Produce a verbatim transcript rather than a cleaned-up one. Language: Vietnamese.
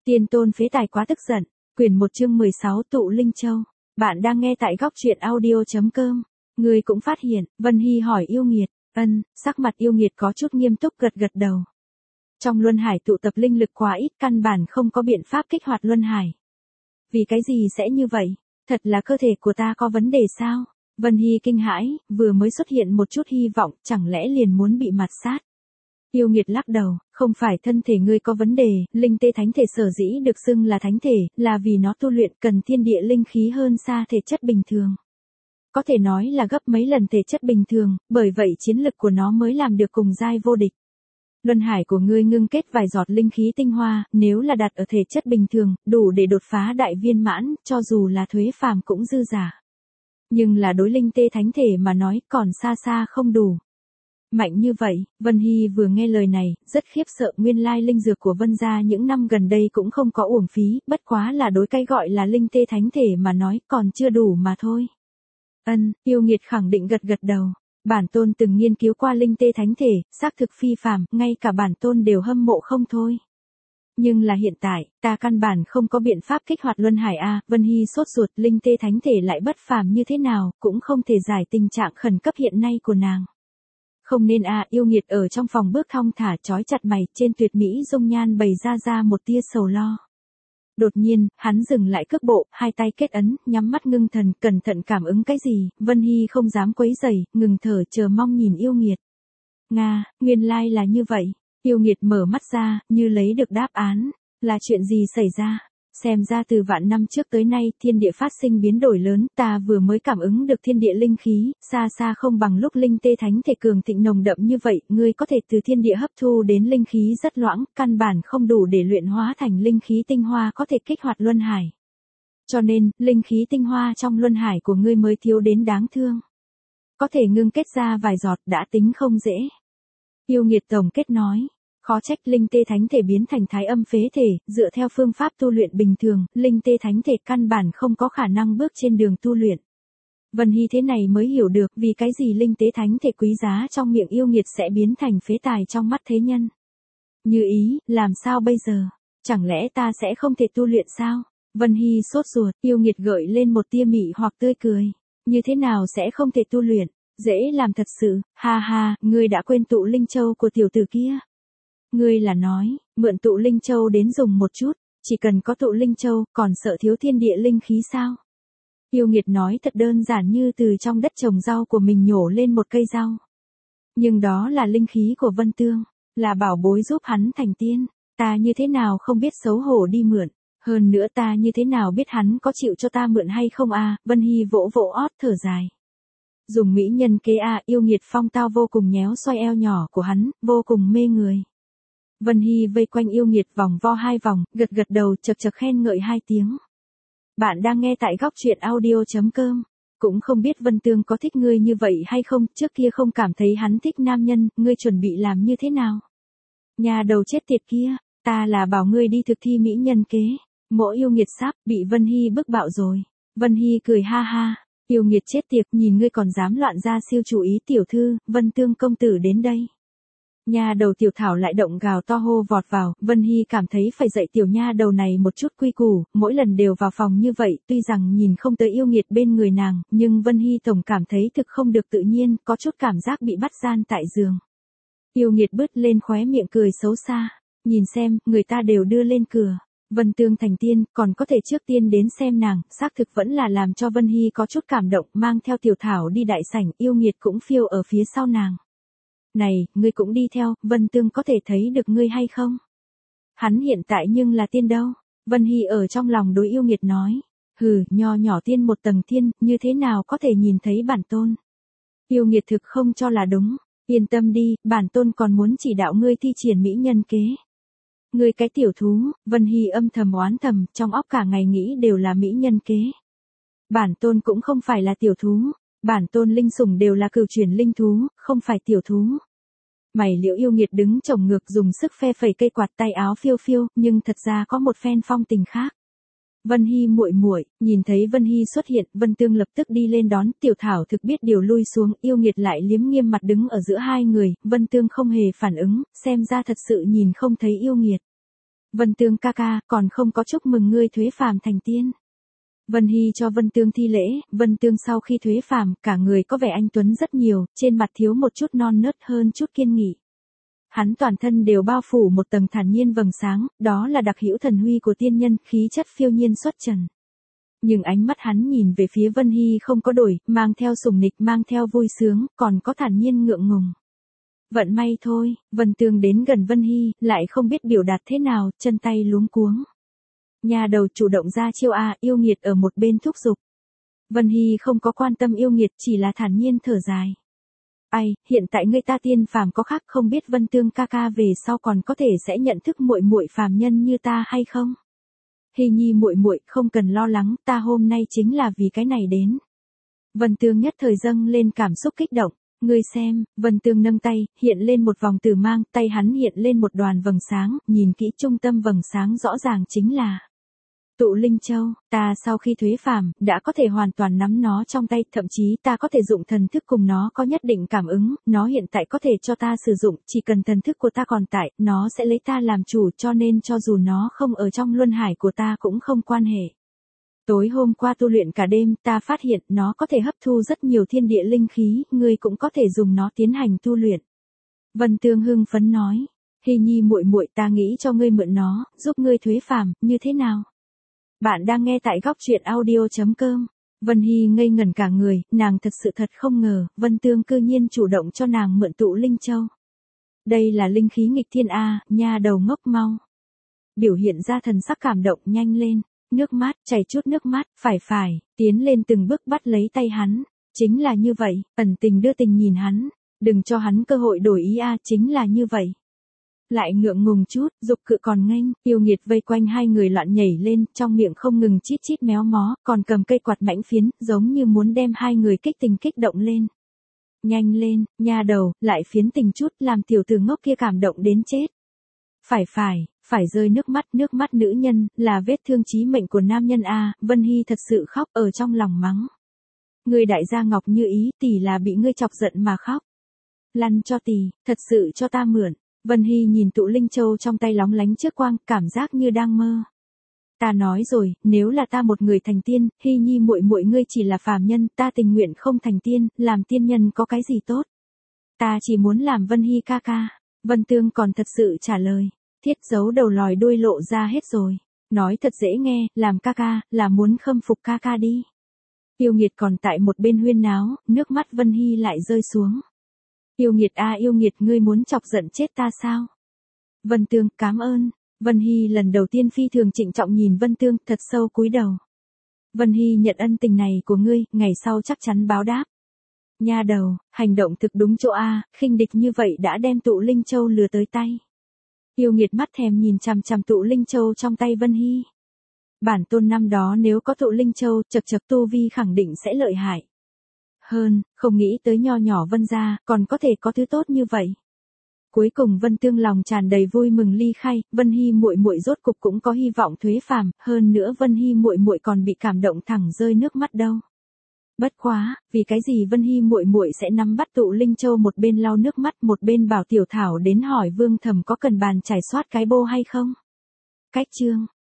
Tiên tôn phế tài quá tức giận. Quyển một chương mười sáu Tụ Linh Châu. Bạn đang nghe tại góc truyện audio chấm com. Ngươi cũng phát hiện, Vân Hy hỏi yêu nghiệt. Ân, sắc mặt yêu nghiệt có chút nghiêm túc gật gật đầu. Trong luân hải tụ tập linh lực quá ít, căn bản không có biện pháp kích hoạt luân hải. Vì cái gì sẽ như vậy? Thật là cơ thể của ta có vấn đề sao? Vân Hy kinh hãi, vừa mới xuất hiện một chút hy vọng, chẳng lẽ liền muốn bị mạt sát? Yêu nghiệt lắc đầu, không phải thân thể ngươi có vấn đề, linh tê thánh thể sở dĩ được xưng là thánh thể, là vì nó tu luyện cần thiên địa linh khí hơn xa thể chất bình thường. Có thể nói là gấp mấy lần thể chất bình thường, bởi vậy chiến lực của nó mới làm được cùng giai vô địch. Luân hải của ngươi ngưng kết vài giọt linh khí tinh hoa, nếu là đặt ở thể chất bình thường, đủ để đột phá đại viên mãn, cho dù là thuế phàm cũng dư giả. Nhưng là đối linh tê thánh thể mà nói còn xa xa không đủ. Mạnh như vậy, Vân Hy vừa nghe lời này, rất khiếp sợ, nguyên lai linh dược của Vân gia những năm gần đây cũng không có uổng phí, bất quá là đối cái gọi là linh tê thánh thể mà nói còn chưa đủ mà thôi. Ân, yêu nghiệt khẳng định gật gật đầu. Bản tôn từng nghiên cứu qua linh tê thánh thể, xác thực phi phàm, ngay cả bản tôn đều hâm mộ không thôi. Nhưng là hiện tại, ta căn bản không có biện pháp kích hoạt luân hải a. Vân Hy sốt ruột, linh tê thánh thể lại bất phàm như thế nào, cũng không thể giải tình trạng khẩn cấp hiện nay của nàng. Không nên a. Yêu nghiệt ở trong phòng bước thong thả trói chặt mày, trên tuyệt mỹ dung nhan bày ra ra một tia sầu lo. Đột nhiên, hắn dừng lại cước bộ, hai tay kết ấn, nhắm mắt ngưng thần, cẩn thận cảm ứng cái gì. Vân Hy không dám quấy rầy, ngừng thở chờ mong nhìn yêu nghiệt. Nga, nguyên lai là như vậy. Yêu nghiệt mở mắt ra, như lấy được đáp án. Là chuyện gì xảy ra? Xem ra từ vạn năm trước tới nay, thiên địa phát sinh biến đổi lớn, ta vừa mới cảm ứng được thiên địa linh khí, xa xa không bằng lúc linh tê thánh thể cường thịnh nồng đậm như vậy, ngươi có thể từ thiên địa hấp thu đến linh khí rất loãng, căn bản không đủ để luyện hóa thành linh khí tinh hoa có thể kích hoạt luân hải. Cho nên, linh khí tinh hoa trong luân hải của ngươi mới thiếu đến đáng thương. Có thể ngưng kết ra vài giọt đã tính không dễ. Yêu nghiệt tổng kết nói. Khó trách linh tê thánh thể biến thành thái âm phế thể, dựa theo phương pháp tu luyện bình thường, linh tê thánh thể căn bản không có khả năng bước trên đường tu luyện. Vân Hy thế này mới hiểu được vì cái gì linh tê thánh thể quý giá trong miệng yêu nghiệt sẽ biến thành phế tài trong mắt thế nhân. Như ý, làm sao bây giờ? Chẳng lẽ ta sẽ không thể tu luyện sao? Vân Hy sốt ruột, yêu nghiệt gợi lên một tia mị hoặc tươi cười. Như thế nào sẽ không thể tu luyện? Dễ làm thật sự, ha ha, ngươi đã quên tụ linh châu của tiểu tử kia. Ngươi là nói, mượn tụ linh châu đến dùng một chút, chỉ cần có tụ linh châu, còn sợ thiếu thiên địa linh khí sao? Yêu nghiệt nói thật đơn giản như từ trong đất trồng rau của mình nhổ lên một cây rau. Nhưng đó là linh khí của Vân Tương, là bảo bối giúp hắn thành tiên, ta như thế nào không biết xấu hổ đi mượn, hơn nữa ta như thế nào biết hắn có chịu cho ta mượn hay không a? Vân Hy vỗ vỗ ót thở dài. Dùng mỹ nhân kế a. Yêu nghiệt phong tao vô cùng nhéo xoay eo nhỏ của hắn, vô cùng mê người. Vân Hy vây quanh yêu nghiệt vòng vo hai vòng, gật gật đầu chật chật khen ngợi hai tiếng. Bạn đang nghe tại góc truyện audio chấm com. Cũng không biết Vân Tương có thích ngươi như vậy hay không, trước kia không cảm thấy hắn thích nam nhân, ngươi chuẩn bị làm như thế nào? Nhà đầu chết tiệt kia, ta là bảo ngươi đi thực thi mỹ nhân kế. Mỗi yêu nghiệt sắp bị Vân Hy bức bạo rồi. Vân Hy cười ha ha, yêu nghiệt chết tiệt, nhìn ngươi còn dám loạn ra siêu chủ ý tiểu thư, Vân Tương công tử đến đây. Nha đầu tiểu thảo lại động gào to hô vọt vào, Vân Hy cảm thấy phải dạy tiểu nha đầu này một chút quy củ, mỗi lần đều vào phòng như vậy, tuy rằng nhìn không tới yêu nghiệt bên người nàng, nhưng Vân Hy tổng cảm thấy thực không được tự nhiên, có chút cảm giác bị bắt gian tại giường. Yêu nghiệt bứt lên khóe miệng cười xấu xa, nhìn xem, người ta đều đưa lên cửa. Vân Tương thành tiên, còn có thể trước tiên đến xem nàng, xác thực vẫn là làm cho Vân Hy có chút cảm động, mang theo tiểu thảo đi đại sảnh, yêu nghiệt cũng phiêu ở phía sau nàng. Này, ngươi cũng đi theo, Vân Tương có thể thấy được ngươi hay không? Hắn hiện tại nhưng là tiên đâu? Vân Hy ở trong lòng đối yêu nghiệt nói. Hừ, nho nhỏ tiên một tầng thiên, như thế nào có thể nhìn thấy bản tôn? Yêu nghiệt thực không cho là đúng. Yên tâm đi, bản tôn còn muốn chỉ đạo ngươi thi triển mỹ nhân kế. Ngươi cái tiểu thú, Vân Hy âm thầm oán thầm, trong óc cả ngày nghĩ đều là mỹ nhân kế. Bản tôn cũng không phải là tiểu thú. Bản tôn linh sủng đều là cửu chuyển linh thú, không phải tiểu thú. Mày liễu yêu nghiệt đứng chồng ngược dùng sức phe phẩy cây quạt tay áo phiêu phiêu, nhưng thật ra có một phen phong tình khác. Vân Hy muội muội, nhìn thấy Vân Hy xuất hiện, Vân Tương lập tức đi lên đón, tiểu thảo thực biết điều lui xuống, yêu nghiệt lại liếm nghiêm mặt đứng ở giữa hai người, Vân Tương không hề phản ứng, xem ra thật sự nhìn không thấy yêu nghiệt. Vân Tương ca ca, còn không có chúc mừng ngươi thuế phàm thành tiên. Vân Hy cho Vân Tương thi lễ, Vân Tương sau khi thuế phàm, cả người có vẻ anh tuấn rất nhiều, trên mặt thiếu một chút non nớt hơn chút kiên nghị. Hắn toàn thân đều bao phủ một tầng thản nhiên vầng sáng, đó là đặc hữu thần huy của tiên nhân, khí chất phiêu nhiên xuất trần. Nhưng ánh mắt hắn nhìn về phía Vân Hy không có đổi, mang theo sùng nịch, mang theo vui sướng, còn có thản nhiên ngượng ngùng. Vận may thôi, Vân Tương đến gần Vân Hy, lại không biết biểu đạt thế nào, chân tay luống cuống. Nhà đầu chủ động ra chiêu a, yêu nghiệt ở một bên thúc giục. Vân Hy không có quan tâm yêu nghiệt, chỉ là thản nhiên thở dài. Ai, hiện tại ngươi ta tiên phàm có khác, không biết Vân Tương ca ca về sau còn có thể sẽ nhận thức muội muội phàm nhân như ta hay không? Hy Nhi muội muội, không cần lo lắng, ta hôm nay chính là vì cái này đến. Vân Tương nhất thời dâng lên cảm xúc kích động. Ngươi xem, Vân Tương nâng tay, hiện lên một vòng tử mang, tay hắn hiện lên một đoàn vầng sáng, nhìn kỹ trung tâm vầng sáng rõ ràng chính là Tụ Linh Châu. Ta sau khi thuế phàm, đã có thể hoàn toàn nắm nó trong tay, thậm chí ta có thể dụng thần thức cùng nó có nhất định cảm ứng, nó hiện tại có thể cho ta sử dụng, chỉ cần thần thức của ta còn tại, nó sẽ lấy ta làm chủ, cho nên cho dù nó không ở trong luân hải của ta cũng không quan hệ. Tối hôm qua tu luyện cả đêm, ta phát hiện nó có thể hấp thu rất nhiều thiên địa linh khí, ngươi cũng có thể dùng nó tiến hành tu luyện. Vân Tương hưng phấn nói, Hy Nhi muội muội, ta nghĩ cho ngươi mượn nó, giúp ngươi thuế phàm, như thế nào? Bạn đang nghe tại góc truyện audio chấm com. Vân Hy ngây ngẩn cả người, nàng thật sự thật không ngờ, Vân Tương cư nhiên chủ động cho nàng mượn Tụ Linh Châu. Đây là linh khí nghịch thiên a, nha đầu ngốc mau. Biểu hiện ra thần sắc cảm động, nhanh lên. Nước mắt, chảy chút nước mắt, phải phải, tiến lên từng bước bắt lấy tay hắn. Chính là như vậy, ẩn tình đưa tình nhìn hắn. Đừng cho hắn cơ hội đổi ý a, chính là như vậy. Lại ngượng ngùng chút, dục cự còn nghênh, yêu nghiệt vây quanh hai người loạn nhảy lên, trong miệng không ngừng chít chít méo mó, còn cầm cây quạt mãnh phiến, giống như muốn đem hai người kích tình kích động lên. Nhanh lên, nha đầu, lại phiến tình chút, làm tiểu tử ngốc kia cảm động đến chết. Phải phải, phải rơi nước mắt, nước mắt nữ nhân, là vết thương chí mệnh của nam nhân a. Vân Hy thật sự khóc ở trong lòng mắng. Người đại gia Ngọc Như Ý, tỷ là bị ngươi chọc giận mà khóc. Lăn cho tỷ, thật sự cho ta mượn. Vân Hy nhìn Tụ Linh Châu trong tay lóng lánh trước quang, cảm giác như đang mơ. Ta nói rồi, nếu là ta một người thành tiên, Hy Nhi muội muội ngươi chỉ là phàm nhân, ta tình nguyện không thành tiên, làm tiên nhân có cái gì tốt? Ta chỉ muốn làm Vân Hy ca ca. Vân Tương còn thật sự trả lời, thiết giấu đầu lòi đuôi lộ ra hết rồi. Nói thật dễ nghe, làm ca ca, là muốn khâm phục ca ca đi. Yêu nghiệt còn tại một bên huyên náo, nước mắt Vân Hy lại rơi xuống. Yêu nghiệt a, yêu nghiệt, ngươi muốn chọc giận chết ta sao? Vân Tương, cảm ơn. Vân Hy lần đầu tiên phi thường trịnh trọng nhìn Vân Tương, thật sâu cúi đầu. Vân Hy nhận ân tình này của ngươi, ngày sau chắc chắn báo đáp. Nha đầu, hành động thực đúng chỗ a, khinh địch như vậy đã đem Tụ Linh Châu lừa tới tay. Yêu nghiệt mắt thèm nhìn chằm chằm Tụ Linh Châu trong tay Vân Hy. Bản tôn năm đó nếu có Tụ Linh Châu, chật chật tu vi khẳng định sẽ lợi hại. Hơn, không nghĩ tới nho nhỏ Vân gia, còn có thể có thứ tốt như vậy. Cuối cùng Vân Tương lòng tràn đầy vui mừng ly khai, Vân Hy muội muội rốt cục cũng có hy vọng thuế phàm, hơn nữa Vân Hy muội muội còn bị cảm động thẳng rơi nước mắt đâu. Bất quá, vì cái gì Vân Hy muội muội sẽ nắm bắt Tụ Linh Châu, một bên lau nước mắt, một bên bảo Tiểu Thảo đến hỏi Vương Thẩm có cần bàn trải soát cái bô hay không? Cách chương